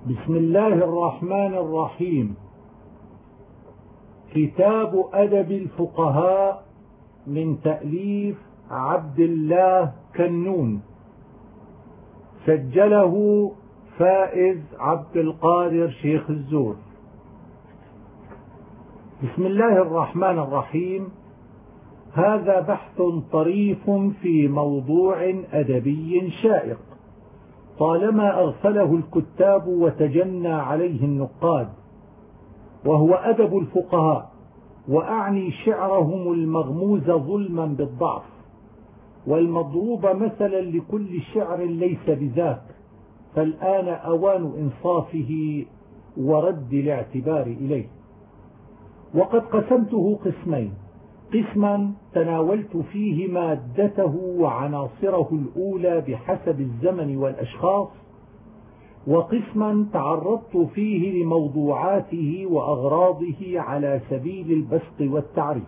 بسم الله الرحمن الرحيم. كتاب أدب الفقهاء من تأليف عبد الله كنون، سجله فائز عبد القادر شيخ الزور. بسم الله الرحمن الرحيم. هذا بحث طريف في موضوع أدبي شائق طالما أغفله الكتاب وتجنى عليه النقاد، وهو أدب الفقهاء، وأعني شعرهم المغموز ظلما بالضعف والمضروب مثلا لكل شعر ليس بذاك، فالآن أوان إنصافه ورد الاعتبار إليه. وقد قسمته قسمين: قسما تناولت فيه مادته وعناصره الأولى بحسب الزمن والأشخاص، وقسما تعرضت فيه لموضوعاته وأغراضه على سبيل البسط والتعريف.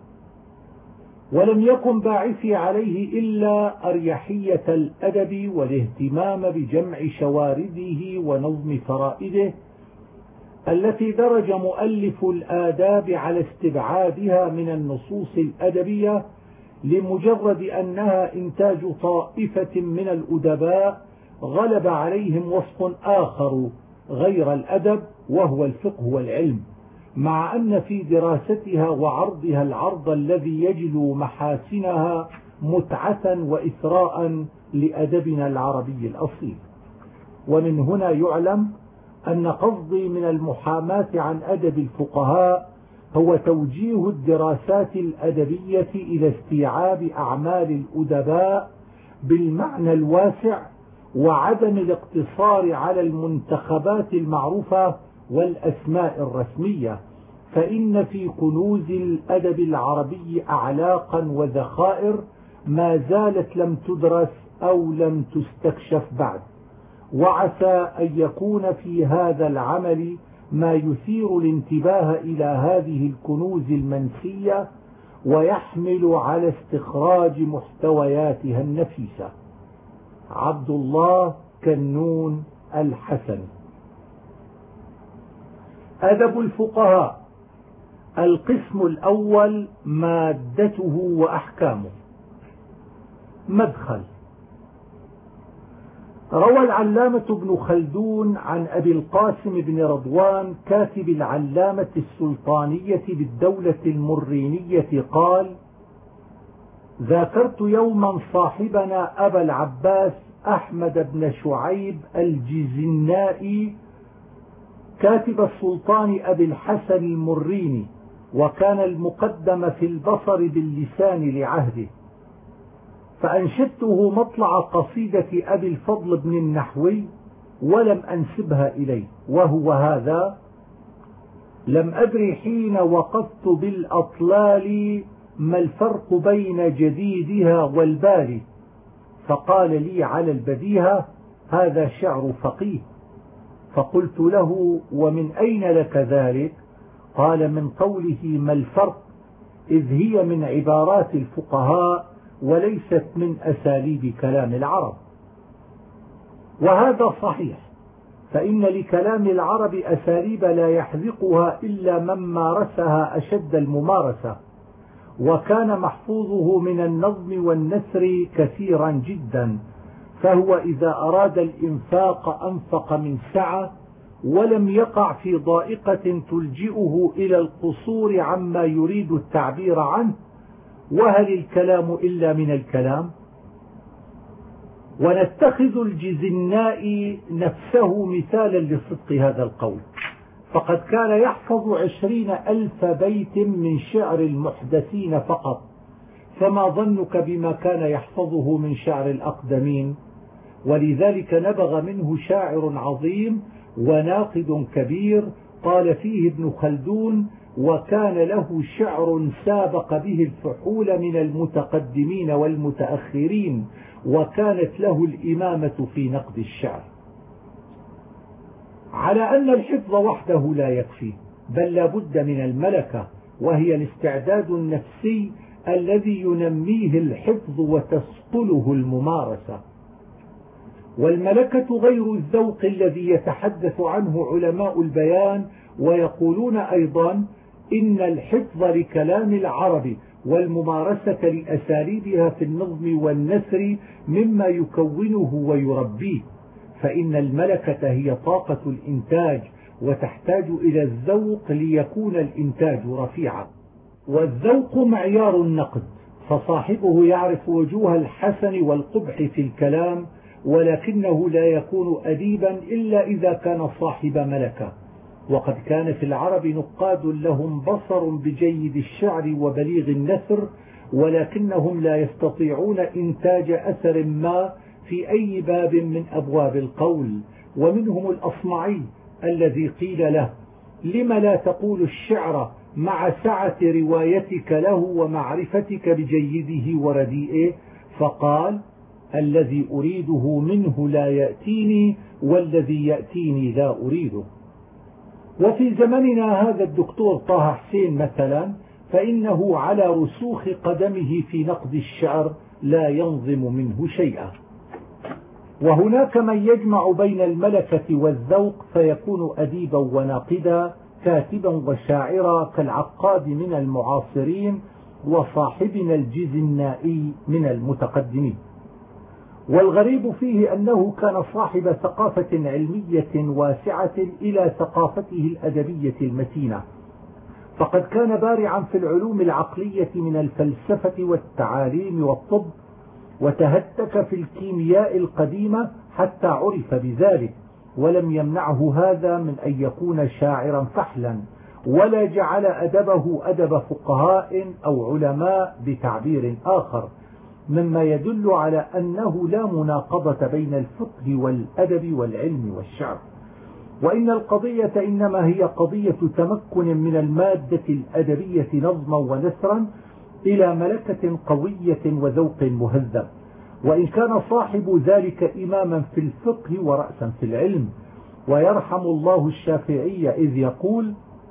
ولم يكن باعثي عليه إلا أريحية الأدب والاهتمام بجمع شوارده ونظم فرائده التي درج مؤلف الآداب على استبعادها من النصوص الأدبية لمجرد أنها إنتاج طائفة من الأدباء غلب عليهم وصف آخر غير الأدب وهو الفقه والعلم، مع أن في دراستها وعرضها العرض الذي يجلو محاسنها متعة وإثراء لأدبنا العربي الأصيل. ومن هنا يعلم أن قصدي من المحاماة عن أدب الفقهاء هو توجيه الدراسات الأدبية إلى استيعاب أعمال الأدباء بالمعنى الواسع، وعدم الاقتصار على المنتخبات المعروفة والأسماء الرسمية، فإن في كنوز الأدب العربي أعلاقا وذخائر ما زالت لم تدرس أو لم تستكشف بعد، وعسى أن يكون في هذا العمل ما يثير الانتباه إلى هذه الكنوز المنسية ويحمل على استخراج محتوياتها النفيسة. عبد الله كنون الحسن. أدب الفقهاء. القسم الأول: مادته وأحكامه. مدخل. روى العلامة ابن خلدون عن أبي القاسم بن رضوان كاتب العلامة السلطانية بالدولة المرينية قال: ذاكرت يوما صاحبنا أبا العباس أحمد بن شعيب الجزنائي كاتب السلطان أبي الحسن المريني، وكان المقدم في البصر باللسان لعهده، فأنشدته مطلع قصيدة أبي الفضل بن النحوي ولم أنسبها إليه، وهو هذا: لم أدري حين وقفت بالأطلال ما الفرق بين جديدها والبال، فقال لي على البديهة: هذا شعر فقيه. فقلت له: ومن أين لك ذلك؟ قال: من قوله ما الفرق، إذ هي من عبارات الفقهاء وليست من أساليب كلام العرب. وهذا صحيح، فإن لكلام العرب أساليب لا يحذقها إلا من مارسها أشد الممارسة، وكان محفوظه من النظم والنثر كثيرا جدا، فهو إذا أراد الإنفاق أنفق من سعة ولم يقع في ضائقة تلجئه إلى القصور عما يريد التعبير عنه. وهل الكلام إلا من الكلام؟ ونتخذ الجزنائي نفسه مثالا لصدق هذا القول، فقد كان يحفظ 20,000 بيت من شعر المحدثين فقط، فما ظنك بما كان يحفظه من شعر الأقدمين؟ ولذلك نبغ منه شاعر عظيم وناقد كبير قال فيه ابن خلدون: وكان له شعر سابق به الفحول من المتقدمين والمتأخرين، وكانت له الإمامة في نقد الشعر. على أن الحفظ وحده لا يكفي، بل لا بد من الملكة، وهي الاستعداد النفسي الذي ينميه الحفظ وتسقله الممارسة. والملكة غير الذوق الذي يتحدث عنه علماء البيان، ويقولون أيضا إن الحفظ لكلام العرب والممارسة لأساليبها في النظم والنثر مما يكونه ويربيه، فإن الملكة هي طاقة الإنتاج وتحتاج إلى الذوق ليكون الإنتاج رفيعا. والذوق معيار النقد، فصاحبه يعرف وجوه الحسن والقبح في الكلام، ولكنه لا يكون أديبا إلا إذا كان صاحب ملكة. وقد كان في العرب نقاد لهم بصر بجيد الشعر وبليغ النثر، ولكنهم لا يستطيعون إنتاج أثر ما في أي باب من أبواب القول. ومنهم الأصمعي الذي قيل له: لم لا تقول الشعر مع سعة روايتك له ومعرفتك بجيده ورديئه؟ فقال: الذي أريده منه لا يأتيني، والذي يأتيني لا أريده. وفي زمننا هذا الدكتور طه حسين مثلا، فإنه على رسوخ قدمه في نقد الشعر لا ينظم منه شيئا. وهناك من يجمع بين الملكة والذوق فيكون أديبا وناقدا، كاتبا وشاعرا، كالعقاد من المعاصرين وصاحبنا الجزنائي من المتقدمين. والغريب فيه أنه كان صاحب ثقافة علمية واسعة إلى ثقافته الأدبية المتينة، فقد كان بارعا في العلوم العقلية من الفلسفة والتعاليم والطب، وتهتك في الكيمياء القديمة حتى عرف بذلك، ولم يمنعه هذا من أن يكون شاعرا فحلا، ولا جعل أدبه أدب فقهاء أو علماء بتعبير آخر، مما يدل على أنه لا مناقضة بين الفقه والأدب والعلم والشعر، وإن القضية إنما هي قضية تمكن من المادة الأدبية نظما ونثرا إلى ملكة قوية وذوق مهذب. وإن كان صاحب ذلك إماما في الفقه ورأسا في العلم. ويرحم الله الشافعي إذ يقول: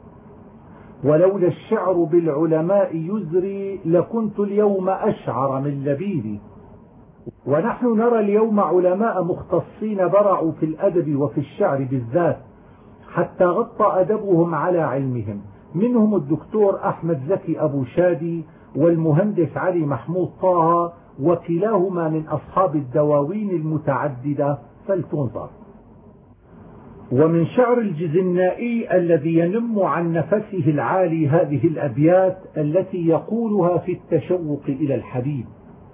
ولولا الشعر بالعلماء يزري لكنت اليوم أشعر من لبيدي. ونحن نرى اليوم علماء مختصين برعوا في الأدب وفي الشعر بالذات حتى غطى أدبهم على علمهم، منهم الدكتور أحمد زكي أبو شادي والمهندس علي محمود طه، وكلاهما من أصحاب الدواوين المتعددة فلتنظر. ومن شعر الجزنائي الذي ينم عن نفسه العالي هذه الأبيات التي يقولها في التشوق إلى الحبيب: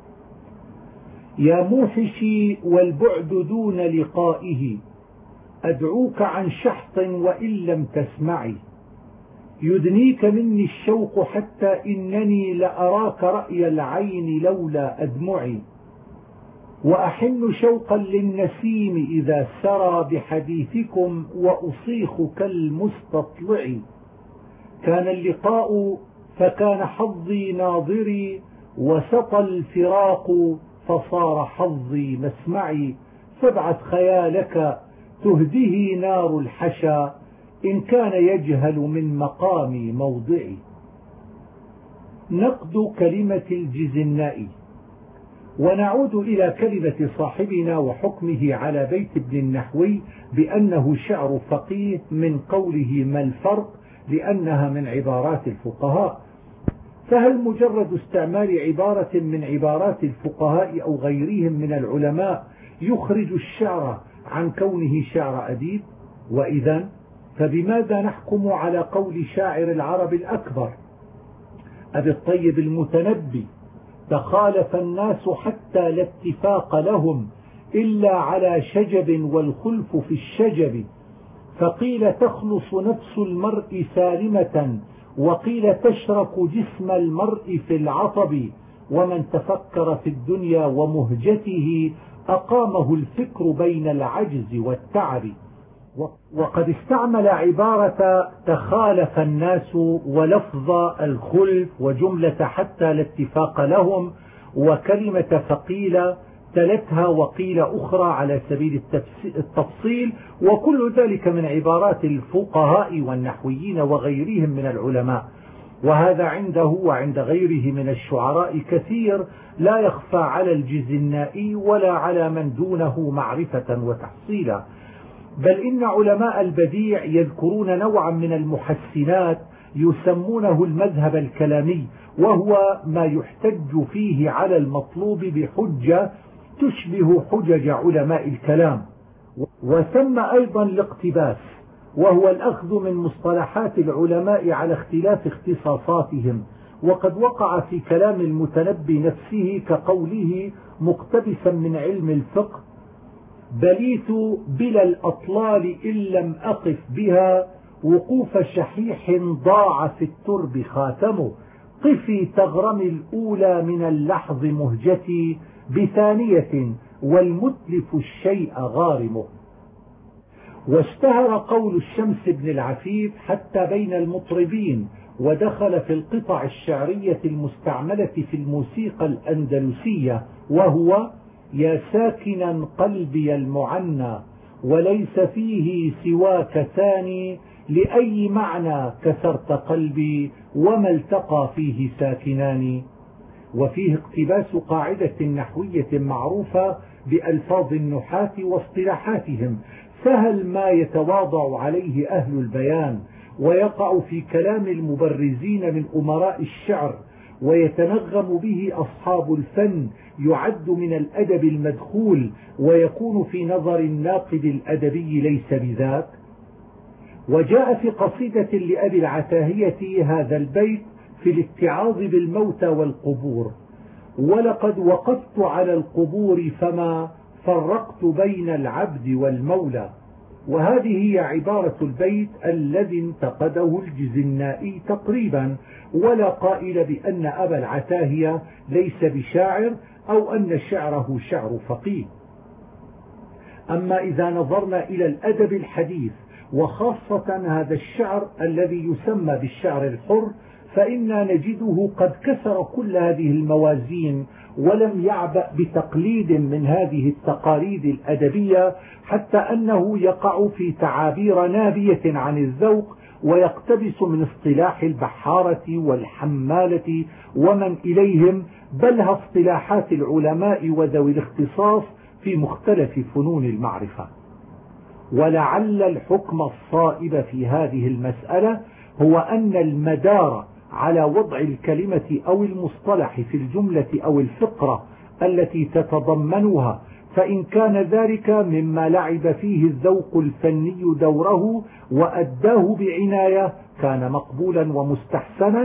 يا موحشي والبعد دون لقائه، أدعوك عن شحط وإن لم تسمعي، يدنيك مني الشوق حتى إنني لأراك رأي العين لولا أدمعي، وأحن شوقا للنسيم إذا سرى بحديثكم وأصيخ كالمستطلع، كان اللقاء فكان حظي ناظري، وسطى الفراق فصار حظي مسمعي، فابعث خيالك تهديه نار الحشا، إن كان يجهل من مقامي موضعي. نقد كلمة الجزنائي. ونعود إلى كلمة صاحبنا وحكمه على بيت ابن النحوي بأنه شعر فقيه من قوله ما الفرق، لأنها من عبارات الفقهاء. فهل مجرد استعمال عبارة من عبارات الفقهاء أو غيرهم من العلماء يخرج الشعر عن كونه شعر أديب؟ وإذن فبماذا نحكم على قول شاعر العرب الأكبر أبي الطيب المتنبي: تخالف الناس حتى لا اتفاق لهم إلا على شجب والخلف في الشجب، فقيل تخلص نفس المرء سالمة، وقيل تشرك جسم المرء في العطب، ومن تفكر في الدنيا ومهجته أقامه الفكر بين العجز والتعب. وقد استعمل عبارة تخالف الناس ولفظ الخلف وجملة حتى لا اتفاق لهم وكلمة فقيل تلتها وقيل أخرى على سبيل التفصيل، وكل ذلك من عبارات الفقهاء والنحويين وغيرهم من العلماء. وهذا عنده وعند غيره من الشعراء كثير لا يخفى على الجزنائي ولا على من دونه معرفة وتحصيلا. بل إن علماء البديع يذكرون نوعا من المحسنات يسمونه المذهب الكلامي، وهو ما يحتج فيه على المطلوب بحجة تشبه حجج علماء الكلام. وثم أيضا الاقتباس، وهو الأخذ من مصطلحات العلماء على اختلاف اختصاصاتهم، وقد وقع في كلام المتنبي نفسه كقوله مقتبسا من علم الفقه: بليت بلا الأطلال إن لم أقف بها، وقوف شحيح ضاع في الترب خاتمه، قفي تغرم الأولى من اللحظ مهجتي، بثانية والمتلف الشيء غارمه. واشتهر قول الشمس بن العفيف حتى بين المطربين، ودخل في القطع الشعرية المستعملة في الموسيقى الأندلسية، وهو: يا ساكنا قلبي المعنى وليس فيه سواك ثاني، لأي معنى كسرت قلبي وما التقى فيه ساكنان. وفيه اقتباس قاعدة نحوية معروفة بألفاظ النحاة واصطلاحاتهم، سهل ما يتواضع عليه أهل البيان، ويقع في كلام المبرزين من أمراء الشعر، ويتنغم به أصحاب الفن، يعد من الأدب المدخول، ويكون في نظر الناقد الأدبي ليس بذاك. وجاء في قصيدة لأبي العتاهية هذا البيت في الاتعاظ بالموتى والقبور: ولقد وقفت على القبور فما فرقت بين العبد والمولى. وهذه هي عبارة البيت الذي انتقده الجزنائي تقريبا، ولا قائل بأن أبا العتاهية ليس بشاعر أو أن شعره شعر فقيه. أما إذا نظرنا إلى الأدب الحديث، وخاصة هذا الشعر الذي يسمى بالشعر الحر، فإنا نجده قد كسر كل هذه الموازين، ولم يعبأ بتقليد من هذه التقاليد الأدبية، حتى أنه يقع في تعابير نابية عن الذوق، ويقتبس من اصطلاح البحارة والحمالة ومن إليهم، بل اصطلاحات العلماء وذوي الاختصاص في مختلف فنون المعرفة. ولعل الحكم الصائب في هذه المسألة هو أن المدار على وضع الكلمة أو المصطلح في الجملة أو الفقرة التي تتضمنها، فإن كان ذلك مما لعب فيه الذوق الفني دوره وأداه بعناية كان مقبولا ومستحسنا،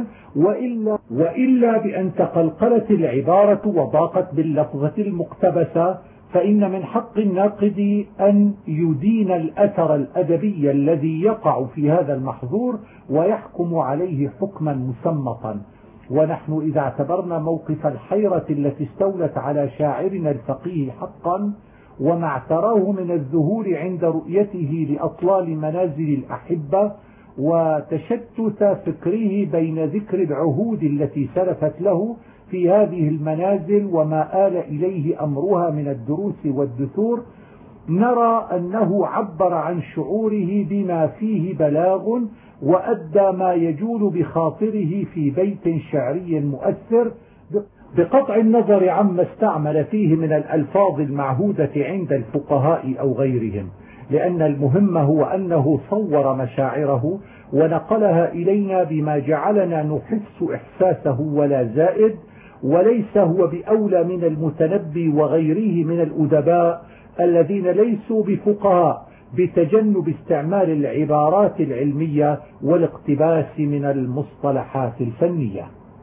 وإلا بأن تقلقلت العبارة وضاقت باللفظة المقتبسة، فإن من حق الناقد أن يدين الأثر الأدبي الذي يقع في هذا المحظور ويحكم عليه حكما مسمطا. ونحن إذا اعتبرنا موقف الحيرة التي استولت على شاعرنا الفقيه حقا، وما اعتراه من الذهول عند رؤيته لأطلال منازل الأحبة، وتشتت فكره بين ذكر العهود التي سلفت له في هذه المنازل وما آل إليه أمرها من الدروس والدثور، نرى أنه عبر عن شعوره بما فيه بلاغ، وأدى ما يجول بخاطره في بيت شعري مؤثر، بقطع النظر عما استعمل فيه من الألفاظ المعهودة عند الفقهاء أو غيرهم، لأن المهم هو أنه صور مشاعره ونقلها إلينا بما جعلنا نحس إحساسه ولا زائد، وليس هو بأولى من المتنبي وغيره من الأدباء الذين ليسوا بفقهاء بتجنب استعمال العبارات العلمية والاقتباس من المصطلحات الفنية.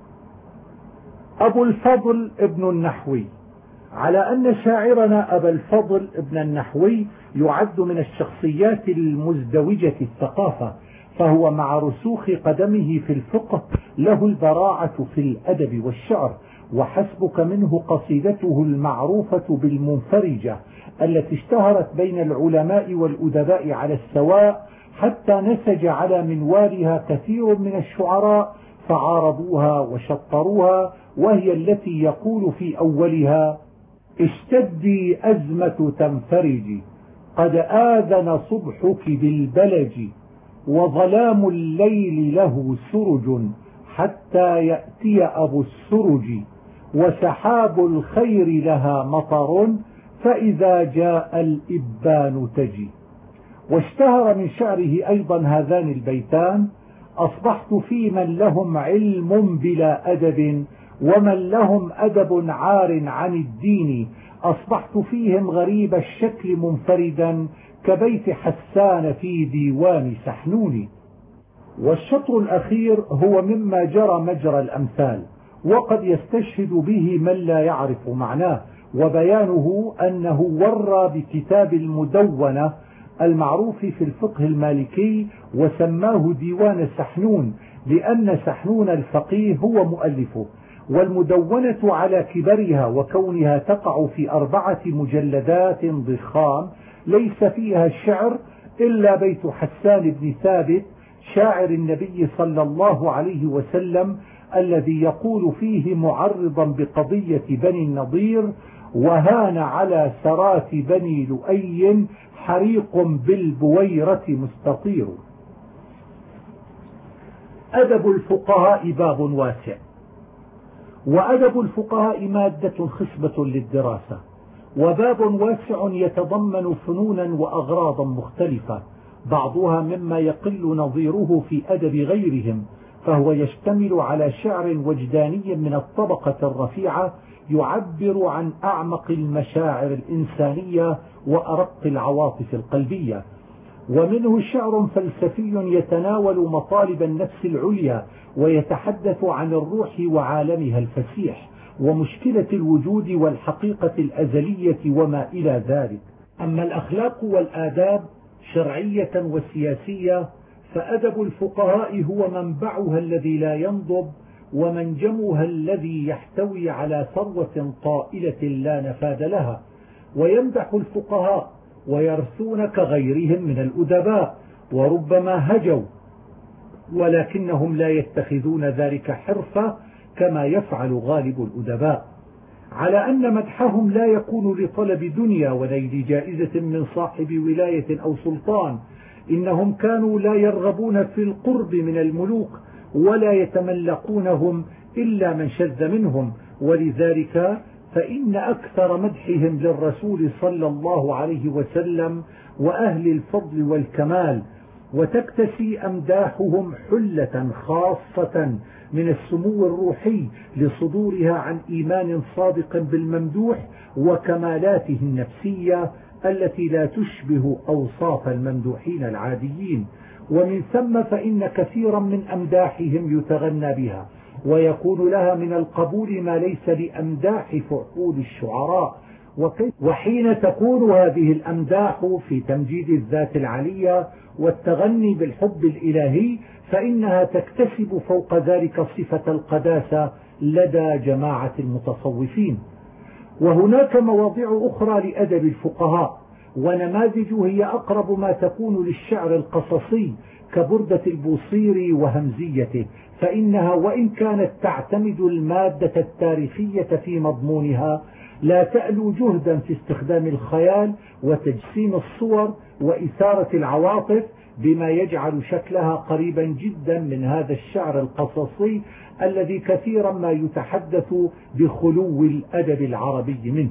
أبو الفضل ابن النحوي، على أن شاعرنا أبا الفضل ابن النحوي يعد من الشخصيات المزدوجة الثقافة، فهو مع رسوخ قدمه في الفقه له البراعة في الأدب والشعر، وحسبك منه قصيدته المعروفة بالمنفرجة التي اشتهرت بين العلماء والأدباء على السواء، حتى نسج على منوالها كثير من الشعراء فعارضوها وشطروها، وهي التي يقول في أولها: اشتدي أزمة تنفرجي، قد آذن صبحك بالبلج، وظلام الليل له سرج، حتى يأتي أبو السرج وسحاب الخير لها مطر فإذا جاء الإبان تجي. واشتهر من شعره أيضا هذان البيتان: أصبحت في من لهم علم بلا أدب ومن لهم أدب عار عن الدين، أصبحت فيهم غريب الشكل منفردا كبيت حسان في ديوان سحنون. والشطر الأخير هو مما جرى مجرى الأمثال، وقد يستشهد به من لا يعرف معناه، وبيانه أنه ورى بكتاب المدونة المعروف في الفقه المالكي وسماه ديوان سحنون، لأن سحنون الفقيه هو مؤلفه. والمدونة على كبرها وكونها تقع في 4 مجلدات ضخام ليس فيها الشعر إلا بيت حسان بن ثابت شاعر النبي صلى الله عليه وسلم، الذي يقول فيه معرضا بقضية بني النضير: وهان على سرات بني لؤي حريق بالبويرة مستطير. أدب الفقهاء باب واسع. وأدب الفقهاء مادة خصبة للدراسة، وباب واسع يتضمن فنونا وأغراضا مختلفة، بعضها مما يقل نظيره في أدب غيرهم، فهو يشتمل على شعر وجداني من الطبقة الرفيعة يعبر عن أعمق المشاعر الإنسانية وأرق العواطف القلبية، ومنه شعر فلسفي يتناول مطالب النفس العليا ويتحدث عن الروح وعالمها الفسيح ومشكلة الوجود والحقيقة الأزلية وما إلى ذلك. أما الأخلاق والآداب شرعية وسياسية فأدب الفقهاء هو منبعها الذي لا ينضب ومنجمها الذي يحتوي على ثروة طائلة لا نفاد لها. ويمدح الفقهاء ويرثون كغيرهم من الأدباء، وربما هجوا، ولكنهم لا يتخذون ذلك حرفة كما يفعل غالب الأدباء، على أن مدحهم لا يكون لطلب دنيا ونيل جائزة من صاحب ولاية أو سلطان، إنهم كانوا لا يرغبون في القرب من الملوك ولا يتملقونهم إلا من شذ منهم، ولذلك فإن أكثر مدحهم للرسول صلى الله عليه وسلم وأهل الفضل والكمال، وتكتسي أمداحهم حلة خاصة من السمو الروحي لصدورها عن إيمان صادق بالممدوح وكمالاته النفسية التي لا تشبه أوصاف الممدوحين العاديين. ومن ثم فإن كثيرا من أمداحهم يتغنى بها ويكون لها من القبول ما ليس لأمداح فعول الشعراء. وحين تكون هذه الأمداح في تمجيد الذات العلية والتغني بالحب الإلهي فإنها تكتسب فوق ذلك صفة القداسة لدى جماعة المتصوفين. وهناك مواضع أخرى لأدب الفقهاء ونماذج هي أقرب ما تكون للشعر القصصي كبردة البوصيري وهمزيته، فإنها وإن كانت تعتمد المادة التاريخية في مضمونها لا تألو جهدا في استخدام الخيال وتجسيم الصور وإثارة العواطف، بما يجعل شكلها قريبا جدا من هذا الشعر القصصي الذي كثيرا ما يتحدث بخلو الأدب العربي منه.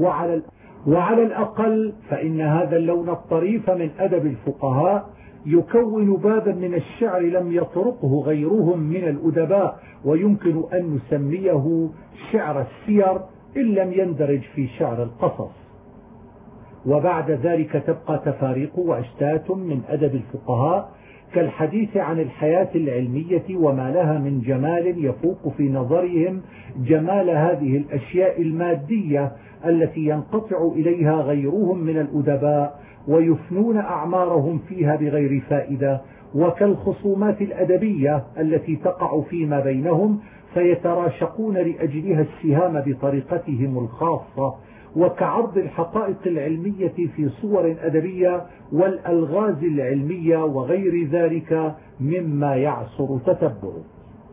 وعلى الأقل فإن هذا اللون الطريف من أدب الفقهاء يكون بابا من الشعر لم يطرقه غيرهم من الأدباء، ويمكن أن نسميه شعر السير إن لم يندرج في شعر القصص. وبعد ذلك تبقى تفاريق وأشتات من أدب الفقهاء كالحديث عن الحياة العلمية وما لها من جمال يفوق في نظرهم جمال هذه الأشياء المادية التي ينقطع إليها غيرهم من الأدباء ويفنون أعمارهم فيها بغير فائدة، وكالخصومات الأدبية التي تقع فيما بينهم فيتراشقون لأجلها السهام بطريقتهم الخاصة، وكعرض الحقائق العلمية في صور أدبية والألغاز العلمية وغير ذلك مما يعصر تتبعه.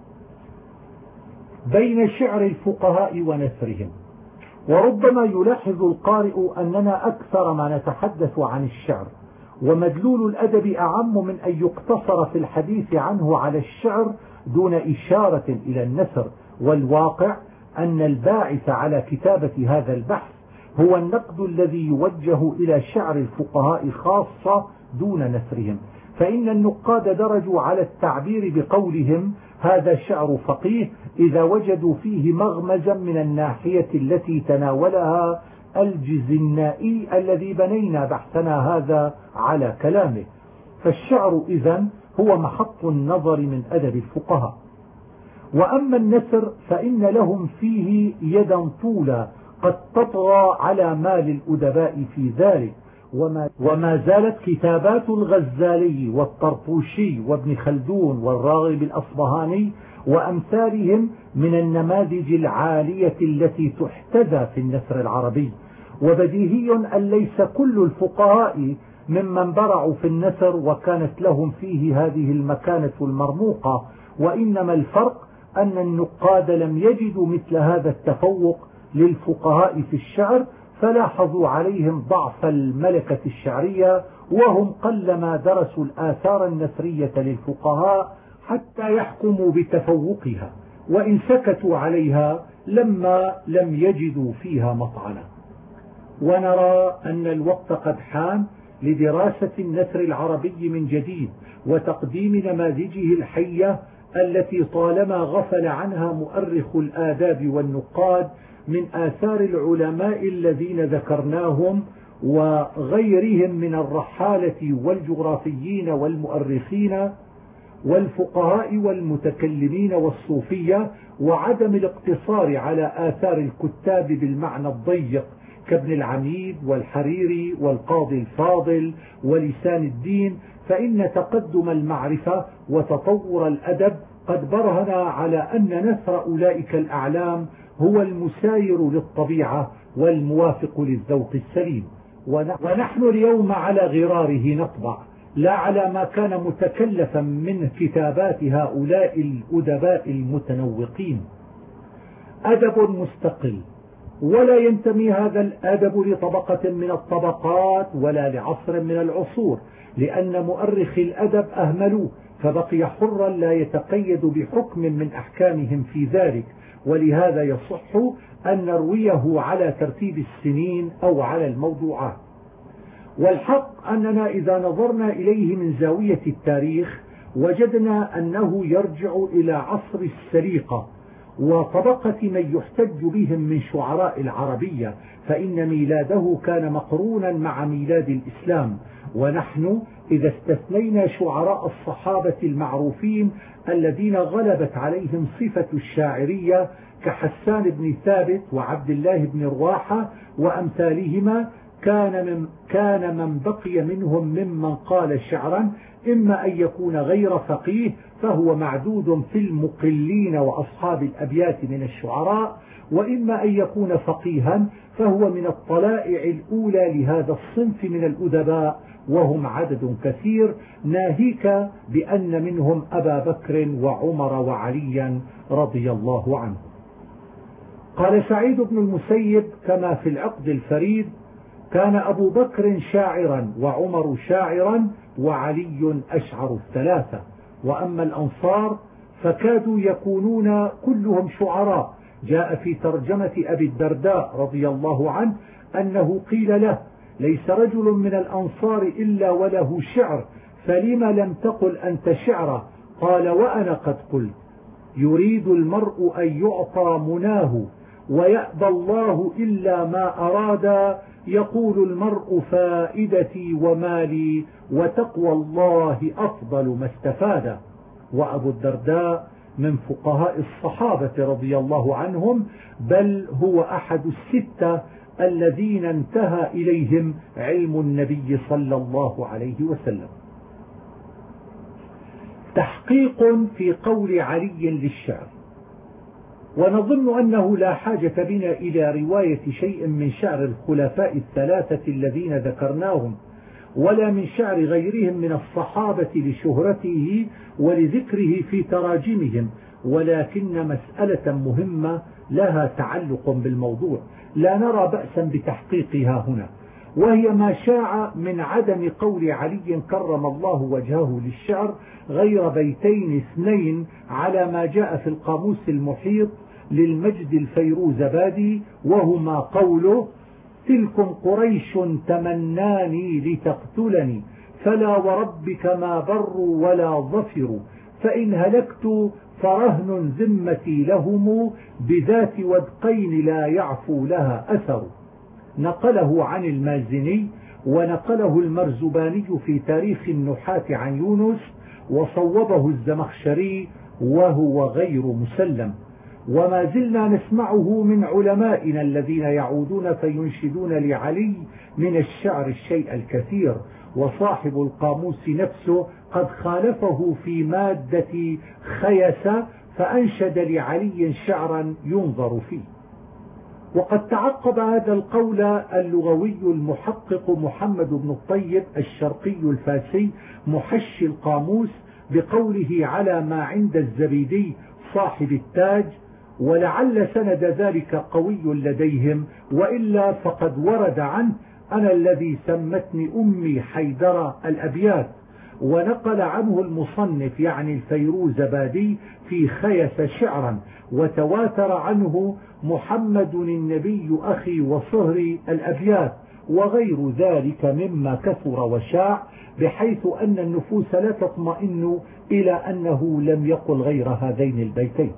بين شعر الفقهاء ونثرهم. وربما يلاحظ القارئ أننا أكثر ما نتحدث عن الشعر، ومدلول الأدب أعم من أن يقتصر في الحديث عنه على الشعر دون إشارة إلى النثر، والواقع أن الباعث على كتابة هذا البحث هو النقد الذي يوجه إلى شعر الفقهاء خاصة دون نثرهم، فإن النقاد درجوا على التعبير بقولهم هذا شعر فقيه إذا وجدوا فيه مغمزا من الناحية التي تناولها الجزنائي الذي بنينا بحثنا هذا على كلامه. فالشعر إذن هو محط النظر من أدب الفقهاء. وأما النثر فإن لهم فيه يدا طولا قد تطغى على مال الأدباء في ذلك، وما زالت كتابات الغزالي والطرطوشي وابن خلدون والراغب الأصبهاني وأمثالهم من النماذج العالية التي تحتذى في النثر العربي. وبديهي أن ليس كل الفقهاء ممن برعوا في النثر وكانت لهم فيه هذه المكانة المرموقة، وإنما الفرق أن النقاد لم يجدوا مثل هذا التفوق للفقهاء في الشعر، فلاحظوا عليهم ضعف الملكة الشعرية، وهم قلما درسوا الآثار النثرية للفقهاء حتى يحكموا بتفوقها، وإن سكتوا عليها لما لم يجدوا فيها مطعنا. ونرى أن الوقت قد حان لدراسة النثر العربي من جديد وتقديم نماذجه الحية التي طالما غفل عنها مؤرخ الآداب والنقاد من آثار العلماء الذين ذكرناهم وغيرهم من الرحالة والجغرافيين والمؤرخين والفقهاء والمتكلمين والصوفية، وعدم الاقتصار على آثار الكتاب بالمعنى الضيق كابن العميد والحريري والقاضي الفاضل ولسان الدين، فإن تقدم المعرفة وتطور الأدب قد برهن على أن نثر أولئك الأعلام هو المساير للطبيعة والموافق للذوق السليم. ونحن اليوم على غراره نطبع، لا على ما كان متكلفا من كتابات هؤلاء الأدباء المتنوقين. أدب مستقل، ولا ينتمي هذا الأدب لطبقة من الطبقات ولا لعصر من العصور، لأن مؤرخي الأدب أهملوه فبقي حرا لا يتقيد بحكم من أحكامهم في ذلك، ولهذا يصح أن نرويه على ترتيب السنين أو على الموضوعات. والحق أننا إذا نظرنا إليه من زاوية التاريخ وجدنا أنه يرجع إلى عصر السليقة وطبقة من يحتج بهم من شعراء العربية، فإن ميلاده كان مقرونا مع ميلاد الإسلام. ونحن إذا استثنينا شعراء الصحابة المعروفين الذين غلبت عليهم صفة الشاعرية كحسان بن ثابت وعبد الله بن رواحة وأمثالهما، كان من بقي منهم ممن قال شعرا إما أن يكون غير فقيه فهو معدود في المقلين وأصحاب الأبيات من الشعراء، وإما أن يكون فقيها فهو من الطلائع الأولى لهذا الصنف من الأدباء، وهم عدد كثير، ناهيك بأن منهم أبا بكر وعمر وعليا رضي الله عنه. قال سعيد بن المسيب كما في العقد الفريد: كان أبو بكر شاعرا وعمر شاعرا وعلي أشعر الثلاثة. وأما الأنصار فكادوا يكونون كلهم شعراء. جاء في ترجمة أبي الدرداء رضي الله عنه أنه قيل له: ليس رجل من الأنصار إلا وله شعر، فلم لم تقل أنت شعره؟ قال: وأنا قد قلت. يريد المرء أن يعطى مناه ويأبى الله إلا ما أراد، يقول المرء فائدتي ومالي وتقوى الله أفضل ما استفاد. وأبو الدرداء من فقهاء الصحابة رضي الله عنهم، بل هو أحد الستة الذين انتهى إليهم علم النبي صلى الله عليه وسلم. تحقيق في قول علي للشعر. ونظن أنه لا حاجة بنا إلى رواية شيء من شعر الخلفاء الثلاثة الذين ذكرناهم، ولا من شعر غيرهم من الصحابة لشهرته ولذكره في تراجمهم، ولكن مسألة مهمة لها تعلق بالموضوع لا نرى بأسا بتحقيقها هنا، وهي ما شاع من عدم قول علي كرم الله وجهه للشعر غير بيتين اثنين على ما جاء في القاموس المحيط للمجد الفيروزبادي، وهما قوله: تلكم قريش تمناني لتقتلني، فلا وربك ما بروا ولا ظفروا، فإن هلكت فرهن ذمتي لهم، بذات ودقين لا يعفو لها أثر. نقله عن المازني، ونقله المرزباني في تاريخ النحاة عن يونس، وصوبه الزمخشري وهو غير مسلم. وما زلنا نسمعه من علمائنا الذين يعودون فينشدون لعلي من الشعر الشيء الكثير، وصاحب القاموس نفسه قد خالفه في مادة خيس، فأنشد لعلي شعرا ينظر فيه. وقد تعقب هذا القول اللغوي المحقق محمد بن الطيب الشرقي الفاسي محشي القاموس بقوله على ما عند الزبيدي صاحب التاج، ولعل سند ذلك قوي لديهم، وإلا فقد ورد عنه: أنا الذي سمتني أمي حيدر الأبيات. ونقل عنه المصنف يعني الفيروزبادي في خيس شعرا، وتواتر عنه محمد النبي أخي وصهري الأبيات، وغير ذلك مما كثر وشاع، بحيث أن النفوس لا تطمئن إلى أنه لم يقل غير هذين البيتين.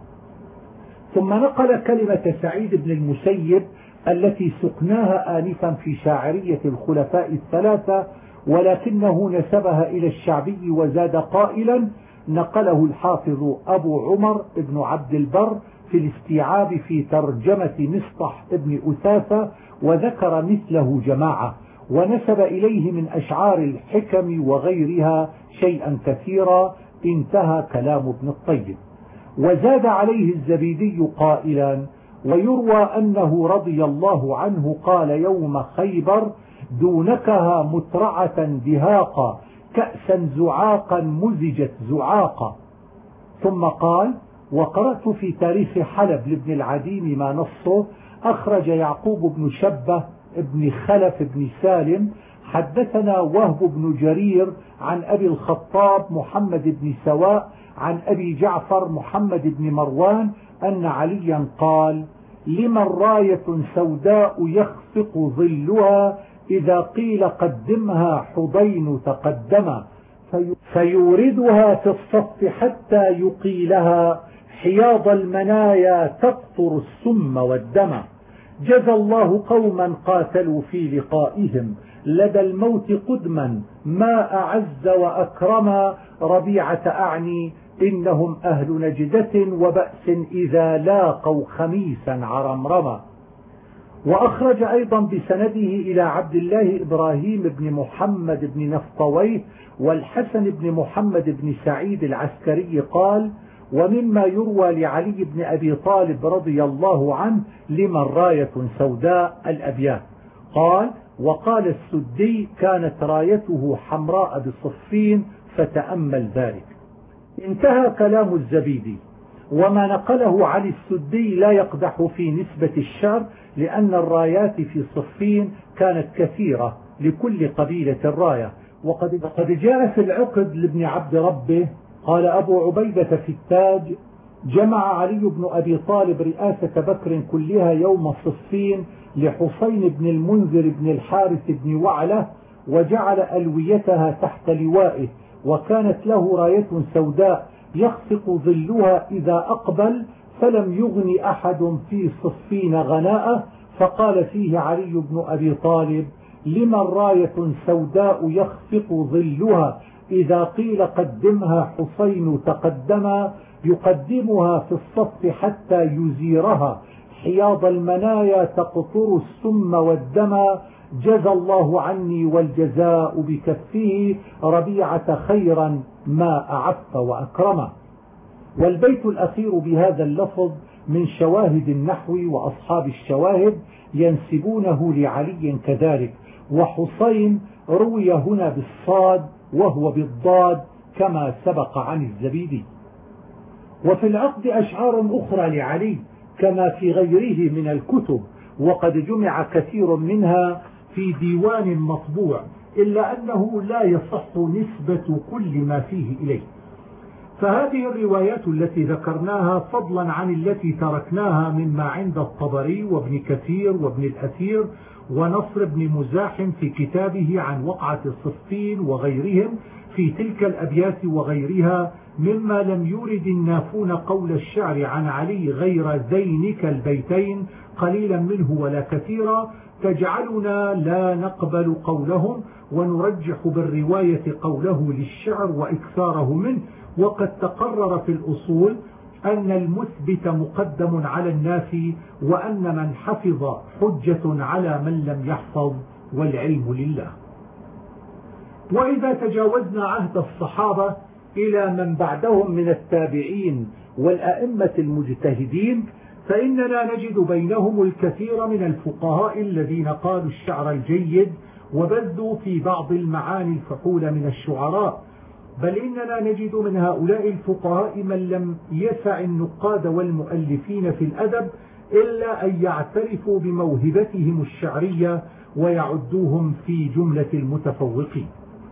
ثم نقل كلمة سعيد بن المسيب التي سقناها آنفا في شاعرية الخلفاء الثلاثة، ولكنه نسبها إلى الشعبي وزاد قائلا: نقله الحافظ أبو عمر بن عبد البر في الاستيعاب في ترجمة مصطح بن أثاثة، وذكر مثله جماعة، ونسب إليه من أشعار الحكم وغيرها شيئا كثيرا. انتهى كلام ابن الطيب. وزاد عليه الزبيدي قائلا: ويروى أنه رضي الله عنه قال يوم خيبر: دونكها مترعة دهاقا، كأسا زعاقا مزجت زعاقا. ثم قال: وقرأت في تاريخ حلب لابن العديم ما نصه: أخرج يعقوب بن شبه ابن خلف بن سالم حدثنا وهب بن جرير عن أبي الخطاب محمد بن سواء عن أبي جعفر محمد بن مروان أن عليا قال: لمن راية سوداء يخفق ظلها، إذا قيل قدمها حضين تقدما، فيوردها في الصف حتى يقيلها، حياض المنايا تقطر السم والدم. جزى الله قوما قاتلوا في لقائهم، لدى الموت قدما ما أعز وأكرما، ربيعة أعني إنهم أهل نجدة وبأس إذا لاقوا خميسا عرمرما. وأخرج أيضا بسنده إلى عبد الله إبراهيم بن محمد بن نفطويه والحسن بن محمد بن سعيد العسكري قال: ومما يروى لعلي بن أبي طالب رضي الله عنه لمن راية سوداء الأبيات. قال: وقال السدي: كانت رايته حمراء بصفين، فتأمل ذلك. انتهى كلام الزبيدي. وما نقله عن السدي لا يقدح في نسبة الشعر، لأن الرايات في صفين كانت كثيرة لكل قبيلة راية. وقد جاء في العقد لابن عبد ربه قال أبو عبيدة في التاج: جمع علي بن أبي طالب رئاسة بكر كلها يوم صفين لحسين بن المنذر بن الحارث بن وعلة، وجعل ألويتها تحت لوائه، وكانت له راية سوداء يخفق ظلها إذا أقبل، فلم يغن أحد في صفين غناءه، فقال فيه علي بن أبي طالب: لمن راية سوداء يخفق ظلها، إذا قيل قدمها حسين تقدما، يقدمها في الصف حتى يزيرها، حياض المنايا تقطر السم والدما، جزى الله عني والجزاء بكفه، ربيعة خيرا ما أعف وأكرمه. والبيت الأخير بهذا اللفظ من شواهد النحو، وأصحاب الشواهد ينسبونه لعلي كذلك، وحسين روي هنا بالصاد وهو بالضاد كما سبق عن الزبيدي. وفي العقد أشعار أخرى لعلي كما في غيره من الكتب، وقد جمع كثير منها في ديوان مطبوع، إلا أنه لا يصح نسبة كل ما فيه إليه. فهذه الروايات التي ذكرناها فضلا عن التي تركناها مما عند الطبري وابن كثير وابن الأثير ونصر بن مزاحم في كتابه عن وقعة الصفين وغيرهم في تلك الأبيات وغيرها، مما لم يورد النافون قول الشعر عن علي غير ذينك البيتين قليلا منه ولا كثيرا، تجعلنا لا نقبل قولهم ونرجح بالرواية قوله للشعر وإكثاره منه. وقد تقرر في الأصول أن المثبت مقدم على النافي، وأن من حفظ حجة على من لم يحفظ، والعلم لله. وإذا تجاوزنا عهد الصحابة إلى من بعدهم من التابعين والأئمة المجتهدين، فإننا نجد بينهم الكثير من الفقهاء الذين قالوا الشعر الجيد وبذوا في بعض المعاني الفحول من الشعراء، بل إننا نجد من هؤلاء الفقهاء من لم يسع النقاد والمؤلفين في الأدب إلا أن يعترفوا بموهبتهم الشعرية ويعدوهم في جملة المتفوقين.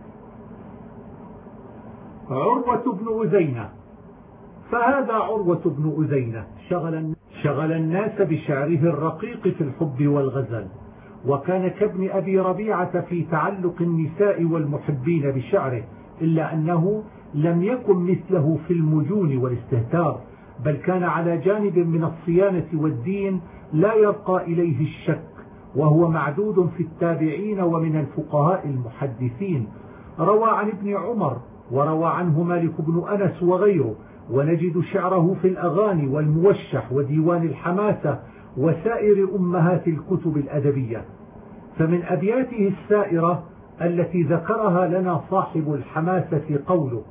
عروة بن أزينة، فهذا عروة بن أزينة شغل الناس بشعره الرقيق في الحب والغزل، وكان كابن أبي ربيعة في تعلق النساء والمحبين بشعره، إلا أنه لم يكن مثله في المجون والاستهتار، بل كان على جانب من الصيانة والدين لا يرقى إليه الشك، وهو معدود في التابعين ومن الفقهاء المحدثين. روى عن ابن عمر وروى عنه مالك بن أنس وغيره، ونجد شعره في الأغاني والموشح وديوان الحماسة وسائر أمهات الكتب الأدبية. فمن أبياته السائرة التي ذكرها لنا صاحب الحماسة قوله: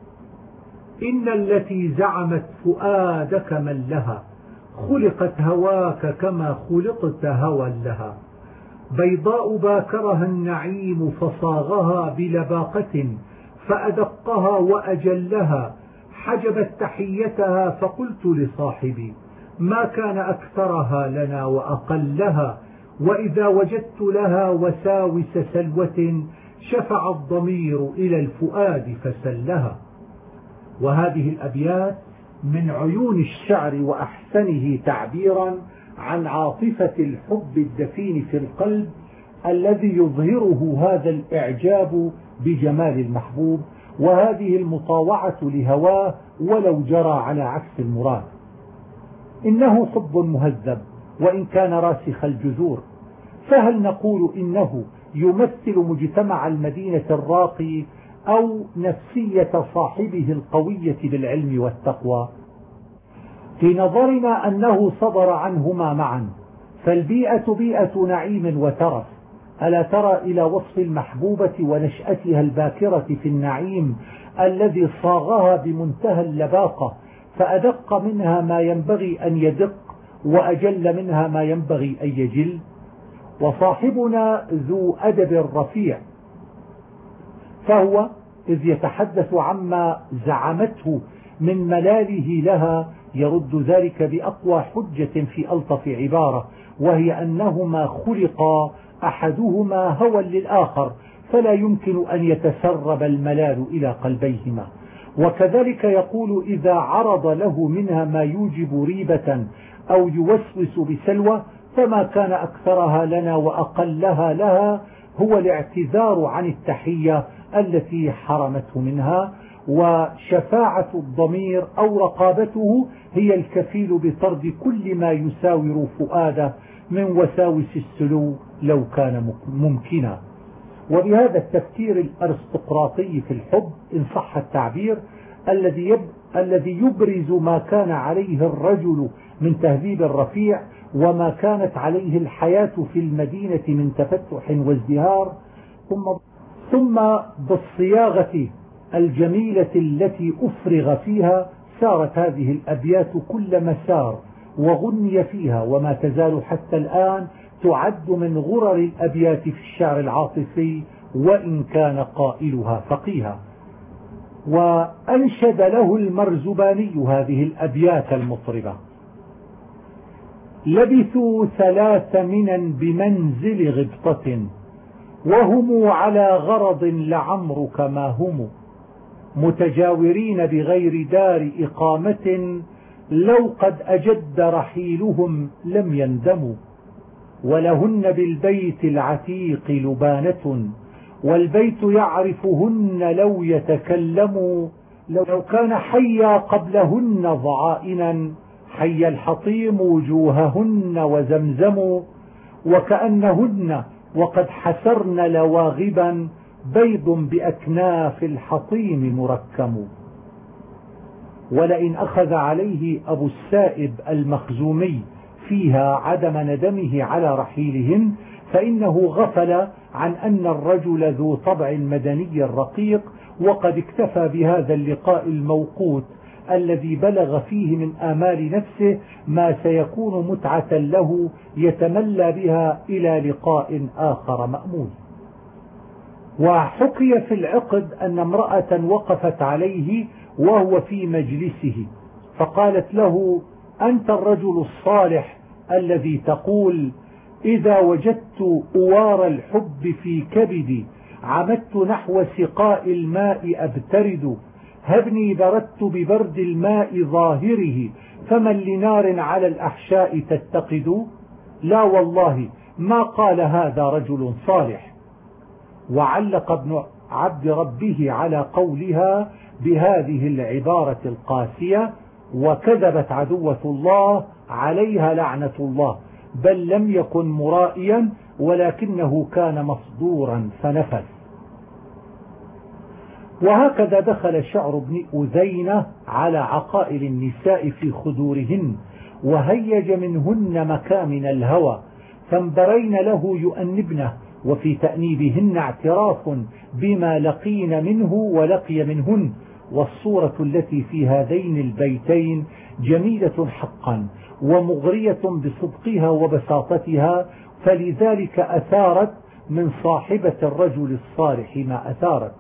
إن التي زعمت فؤادك من لها خلقت هواك كما خلقت هوى لها، بيضاء باكرها النعيم فصاغها بلباقة فأدقها وأجلها، حجبت تحيتها فقلت لصاحبي ما كان أكثرها لنا وأقلها، وإذا وجدت لها وساوس سلوة شفع الضمير إلى الفؤاد فسلها. وهذه الأبيات من عيون الشعر وأحسنه تعبيرا عن عاطفة الحب الدفين في القلب الذي يظهره هذا الإعجاب بجمال المحبوب، وهذه المطاوعة لهواه ولو جرى على عكس المراد. إنه حب مهذب وإن كان راسخ الجذور، فهل نقول إنه يمثل مجتمع المدينة الراقي أو نفسية صاحبه القوية بالعلم والتقوى؟ في نظرنا أنه صدر عنهما معا، فالبيئة بيئة نعيم وترف. ألا ترى إلى وصف المحبوبة ونشأتها الباكرة في النعيم الذي صاغها بمنتهى اللباقة، فأدق منها ما ينبغي أن يدق وأجل منها ما ينبغي أن يجل. وصاحبنا ذو أدب رفيع، فهو إذ يتحدث عما زعمته من ملاله لها يرد ذلك بأقوى حجة في ألطف عبارة، وهي أنهما خلقا أحدهما هوى للآخر، فلا يمكن أن يتسرب الملال إلى قلبيهما. وكذلك يقول إذا عرض له منها ما يوجب ريبة أو يوسوس بسلوى، فما كان أكثرها لنا وأقلها لها هو الاعتذار عن التحية التي حرمته منها، وشفاعة الضمير أو رقابته هي الكفيل بطرد كل ما يساور فؤاده من وساوس السلو لو كان ممكنا. وبهذا التفكير الأرستقراطي في الحب إن صح التعبير الذي يبرز ما كان عليه الرجل من تهذيب رفيع وما كانت عليه الحياة في المدينة من تفتح وازدهار، ثم بالصياغة الجميلة التي أفرغ فيها سارت هذه الأبيات كل مسار وغني فيها، وما تزال حتى الآن تعد من غرر الأبيات في الشعر العاطفي وإن كان قائلها فقيها. وأنشد له المرزباني هذه الأبيات المطربة: لبثوا 3 منا بمنزل غبطة وهم على غرض لعمرك ما هم، متجاورين بغير دار إقامة، لو قد أجد رحيلهم لم يندموا. ولهن بالبيت العتيق لبانة، والبيت يعرفهن لو يتكلموا. لو كان حيا قبلهن ضعائنا، حي الحطيم وجوههن وزمزم. وكأنهن وقد حسرن لواغبا، بيض بأكناف الحطيم مركم. ولئن أخذ عليه أبو السائب المخزومي فيها عدم ندمه على رحيلهن، فإنه غفل عن أن الرجل ذو طبع مدني رقيق، وقد اكتفى بهذا اللقاء الموقوت الذي بلغ فيه من آمال نفسه ما سيكون متعة له يتملى بها إلى لقاء آخر مأمول. وحكي في العقد أن امرأة وقفت عليه وهو في مجلسه، فقالت له: أنت الرجل الصالح الذي تقول إذا وجدت أوار الحب في كبدي عمدت نحو سقاء الماء أبترد، هبني بردت ببرد الماء ظاهره، فمن لنار على الأحشاء تتقد. لا والله ما قال هذا رجل صالح. وعلق ابن عبد ربه على قولها بهذه العبارة القاسية: وكذبت عدوة الله عليها لعنة الله، بل لم يكن مرائيا ولكنه كان مصدورا فنفذ. وهكذا دخل شعر بن أذينة على عقائل النساء في خدورهن، وهيج منهن مكامن الهوى، فانبرين له يؤنبنه، وفي تأنيبهن اعتراف بما لقين منه ولقي منهن. والصورة التي في هذين البيتين جميلة حقا ومغرية بصدقها وبساطتها، فلذلك أثارت من صاحبة الرجل الصالح ما أثارت.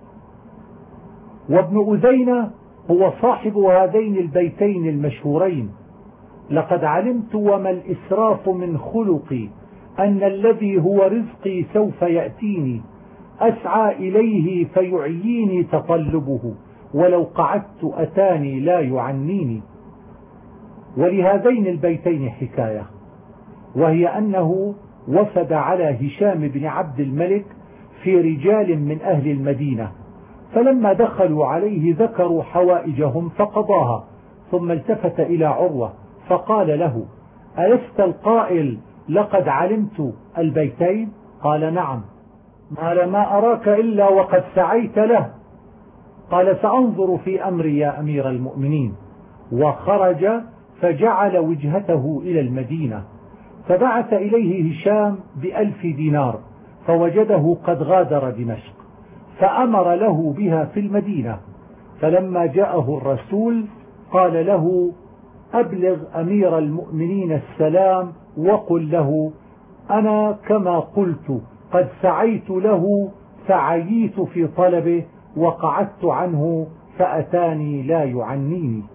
وابن أذينة هو صاحب هذين البيتين المشهورين: لقد علمت وما الإسراف من خلقي، أن الذي هو رزقي سوف يأتيني، أسعى إليه فيعييني تطلبه، ولو قعدت أتاني لا يعنيني. ولهذين البيتين حكاية، وهي أنه وفد على هشام بن عبد الملك في رجال من أهل المدينة، فلما دخلوا عليه ذكروا حوائجهم فقضاها، ثم التفت إلى عروة فقال له: ألست القائل لقد علمت البيتين؟ قال: نعم. قال: ما أراك إلا وقد سعيت له. قال: سأنظر في أمري يا أمير المؤمنين. وخرج فجعل وجهته إلى المدينة، فبعث إليه هشام ب1000 دينار، فوجده قد غادر دمشق، فأمر له بها في المدينة. فلما جاءه الرسول قال له: أبلغ أمير المؤمنين السلام وقل له أنا كما قلت قد سعيت له، فعييت في طلبه وقعدت عنه فأتاني لا يعنيني.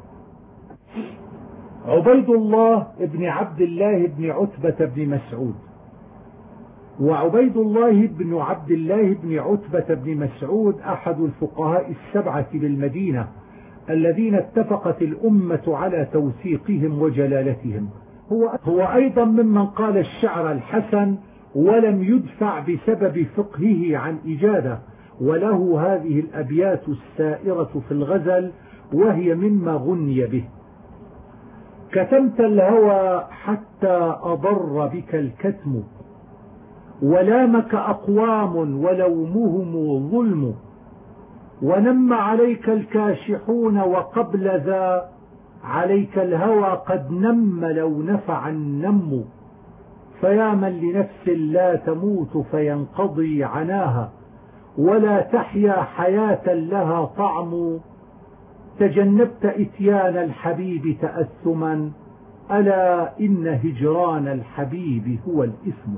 عبيد الله بن عبد الله بن عتبة بن مسعود. وعبيد الله بن عبد الله بن عتبة بن مسعود أحد الفقهاء السبعة بالمدينة الذين اتفقت الأمة على توثيقهم وجلالتهم. هو أيضا ممن قال الشعر الحسن ولم يدفع بسبب فقهه عن إجادة، وله هذه الأبيات السائرة في الغزل وهي مما غني به: كتمت الهوى حتى أضر بك الكتم، ولامك أقوام ولومهم ظلم، ونم عليك الكاشحون وقبل ذا عليك الهوى قد نم لو نفع النم، فيا من لنفس لا تموت فينقضي عناها، ولا تحيا حياة لها طعم، تجنبت إتيان الحبيب تأثما، ألا إن هجران الحبيب هو الإثم.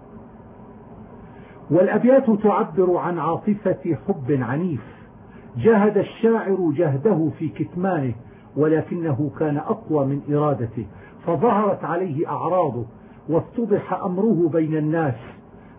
والأبيات تعبر عن عاطفة حب عنيف جاهد الشاعر جهده في كتمانه، ولكنه كان أقوى من إرادته، فظهرت عليه أعراضه وافتضح أمره بين الناس،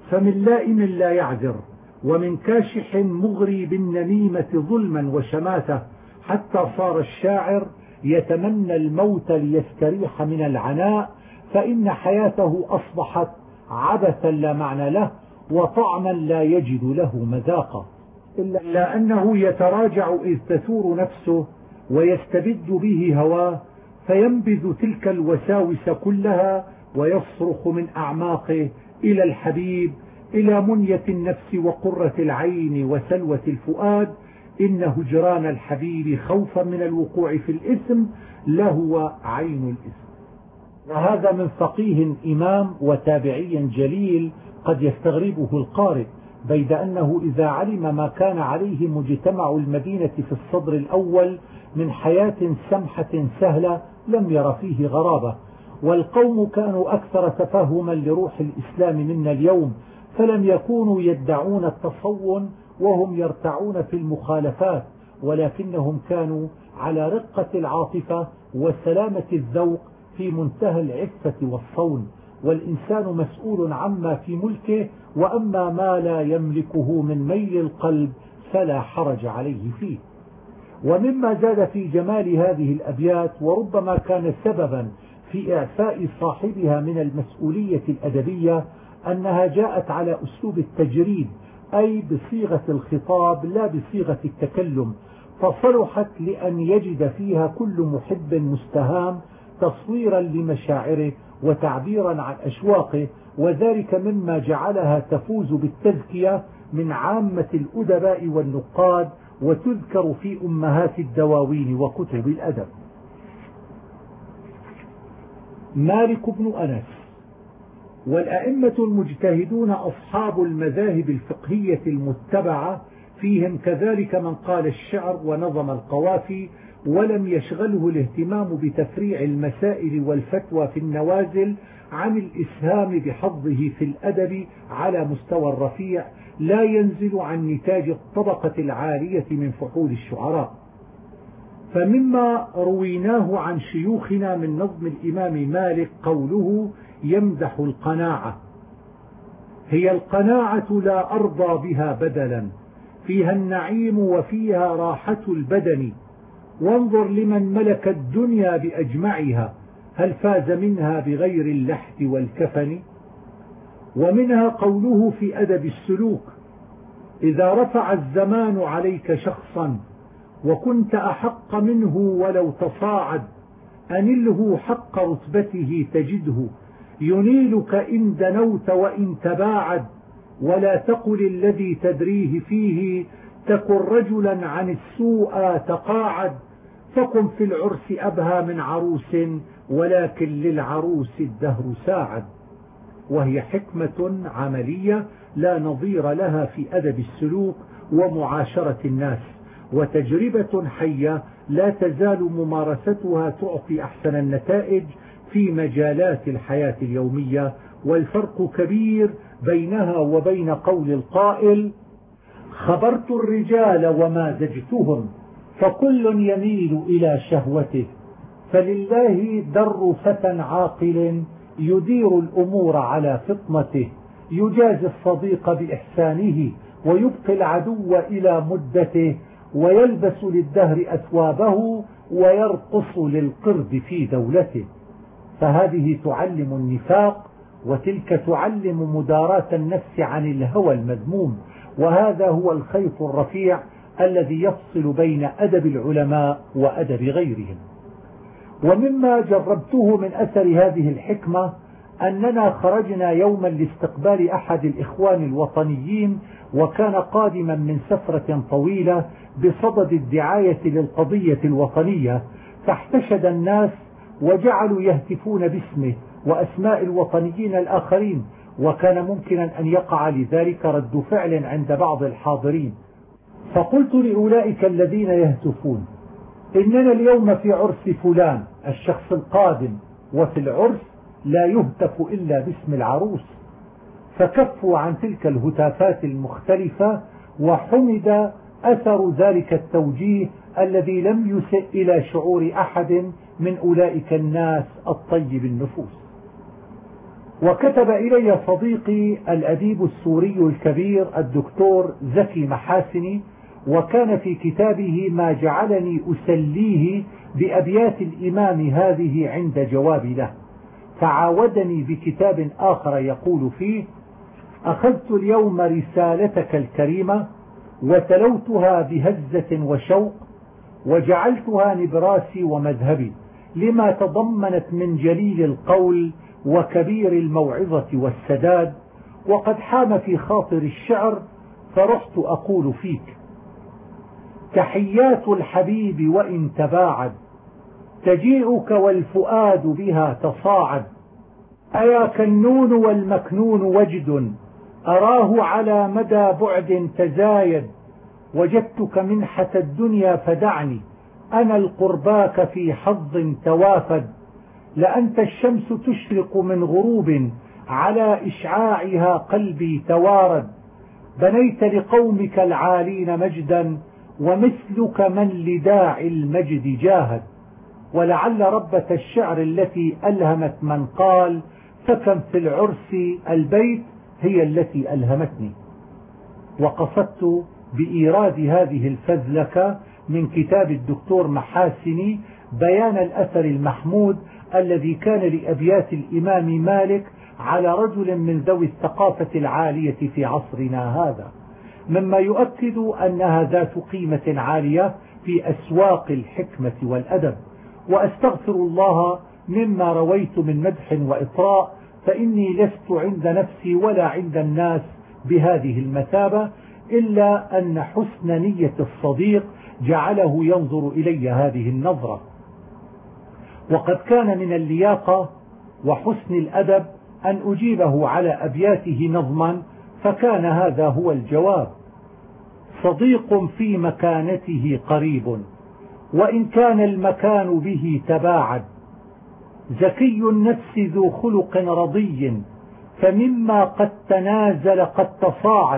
فمن لائم لا يعذر، ومن كاشح مغري بالنميمة ظلما وشماتة، حتى صار الشاعر يتمنى الموت ليستريح من العناء، فإن حياته أصبحت عبثا لا معنى له وطعما لا يجد له مذاقا، إلا أنه يتراجع إذ تثور نفسه ويستبد به هواه، فينبذ تلك الوساوس كلها ويصرخ من أعماقه إلى الحبيب، إلى منية النفس وقرة العين وسلوة الفؤاد، إن هجران الحبيب خوفا من الوقوع في الإثم لهو عين الإثم. وهذا من فقيه إمام وتابعي جليل قد يستغربه القارئ، بيد أنه إذا علم ما كان عليه مجتمع المدينة في الصدر الأول من حياة سمحة سهلة لم ير فيه غرابة، والقوم كانوا أكثر تفهما لروح الإسلام منا اليوم، فلم يكونوا يدعون التصون وهم يرتعون في المخالفات، ولكنهم كانوا على رقة العاطفة وسلامة الذوق في منتهى العفة والصون، والإنسان مسؤول عما في ملكه، وأما ما لا يملكه من ميل القلب فلا حرج عليه فيه. ومما زاد في جمال هذه الأبيات وربما كان سببا في إعفاء صاحبها من المسؤولية الأدبية أنها جاءت على أسلوب التجريد، أي بصيغة الخطاب لا بصيغة التكلم، فصلحت لأن يجد فيها كل محب مستهام تصويرا لمشاعره وتعبيرا عن أشواقه، وذلك مما جعلها تفوز بالتزكية من عامة الأدباء والنقاد، وتذكر في أمهات الدواوين وكتب الأدب. مالك بن أنس. والأئمة المجتهدون أصحاب المذاهب الفقهية المتبعة فيهم كذلك من قال الشعر ونظم القوافي، ولم يشغله الاهتمام بتفريع المسائل والفتوى في النوازل عن الإسهام بحظه في الأدب على مستوى الرفيع لا ينزل عن نتاج الطبقة العالية من فحول الشعراء. فمما رويناه عن شيوخنا من نظم الإمام مالك قوله يمدح القناعة: هي القناعة لا أرضى بها بدلا، فيها النعيم وفيها راحة البدن، وانظر لمن ملك الدنيا بأجمعها، هل فاز منها بغير اللحد والكفن. ومنها قوله في أدب السلوك: إذا رفع الزمان عليك شخصا وكنت أحق منه ولو تصاعد، أنله حق رتبته تجده، ينيلك إن دنوت وإن تباعد، ولا تقل الذي تدريه فيه تكن رجلا عن السوء تقاعد، فكن في العرس أبهى من عروس ولكن للعروس الدهر ساعد. وهي حكمة عملية لا نظير لها في أدب السلوك ومعاشرة الناس، وتجربة حية لا تزال ممارستها تعطي أحسن النتائج في مجالات الحياة اليومية، والفرق كبير بينها وبين قول القائل: خبرت الرجال ومازجتهم فكل يميل إلى شهوته، فلله در فتى عاقل يدير الأمور على فطنته، يجازي الصديق بإحسانه ويبقي العدو إلى مدته، ويلبس للدهر أثوابه ويرقص للقرد في دولته. فهذه تعلم النفاق، وتلك تعلم مداراة النفس عن الهوى المذموم، وهذا هو الخيط الرفيع الذي يفصل بين أدب العلماء وأدب غيرهم. ومما جربته من أثر هذه الحكمة أننا خرجنا يوما لاستقبال أحد الإخوان الوطنيين، وكان قادما من سفرة طويلة بصدد الدعاية للقضية الوطنية، فاحتشد الناس وجعلوا يهتفون باسمه وأسماء الوطنيين الآخرين، وكان ممكنا أن يقع لذلك رد فعل عند بعض الحاضرين. فقلت لأولئك الذين يهتفون: إننا اليوم في عرس فلان الشخص القادم، وفي العرس لا يهتف إلا باسم العروس. فكفوا عن تلك الهتافات المختلفة، وحمد أثر ذلك التوجيه الذي لم يسئ إلى شعور أحد من أولئك الناس الطيب النفوس. وكتب إلي صديقي الأديب السوري الكبير الدكتور زكي محاسني، وكان في كتابه ما جعلني أسليه بأبيات الإمام هذه عند جوابي له، فعاودني بكتاب آخر يقول فيه: أخذت اليوم رسالتك الكريمة وتلوتها بهزة وشوق، وجعلتها نبراسي ومذهبي لما تضمنت من جليل القول وكبير الموعظة والسداد، وقد حام في خاطر الشعر فرحت أقول فيك: تحيات الحبيب وإن تباعد تجيئك والفؤاد بها تصاعد، أيا كالنون والمكنون وجد أراه على مدى بعد تزايد، وجدتك منحة الدنيا فدعني أنا القرباك في حظ توافد، لأنت الشمس تشرق من غروب على إشعاعها قلبي توارد، بنيت لقومك العالين مجدا ومثلك من لداعي المجد جاهد، ولعل ربة الشعر التي ألهمت من قال فكم في العرس البيت هي التي ألهمتني. وقصدت بإيراد هذه الفزلكة من كتاب الدكتور محاسني بيان الأثر المحمود الذي كان لأبيات الإمام مالك على رجل من ذوي الثقافة العالية في عصرنا هذا، مما يؤكد أنها ذات قيمة عالية في أسواق الحكمة والأدب. وأستغفر الله مما رويت من مدح وإطراء، فإني لست عند نفسي ولا عند الناس بهذه المثابة، إلا أن حسن نية الصديق جعله ينظر إلي هذه النظرة. وقد كان من اللياقة وحسن الأدب أن أجيبه على أبياته نظما، فكان هذا هو الجواب: صديق في مكانته قريب وإن كان المكان به تباعد، زكي النفس ذو خلق رضي فمما قد تنازل قد تصاعد،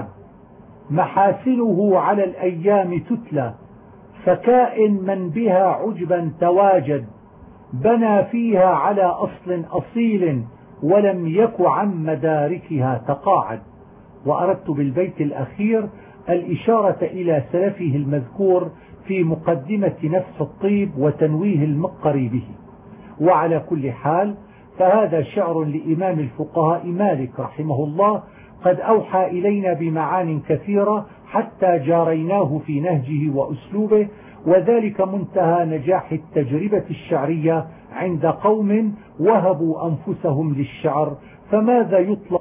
محاسنه على الأيام تتلى فكائن من بها عجبا تواجد، بنى فيها على أصل أصيل ولم يك عن مداركها تقاعد. وأردت بالبيت الأخير الإشارة إلى سلفه المذكور في مقدمة نفس الطيب وتنويه المقر به. وعلى كل حال فهذا شعر لإمام الفقهاء مالك رحمه الله قد أوحى إلينا بمعان كثيرة حتى جاريناه في نهجه وأسلوبه، وذلك منتهى نجاح التجربة الشعرية عند قوم وهبوا أنفسهم للشعر، فماذا يطلب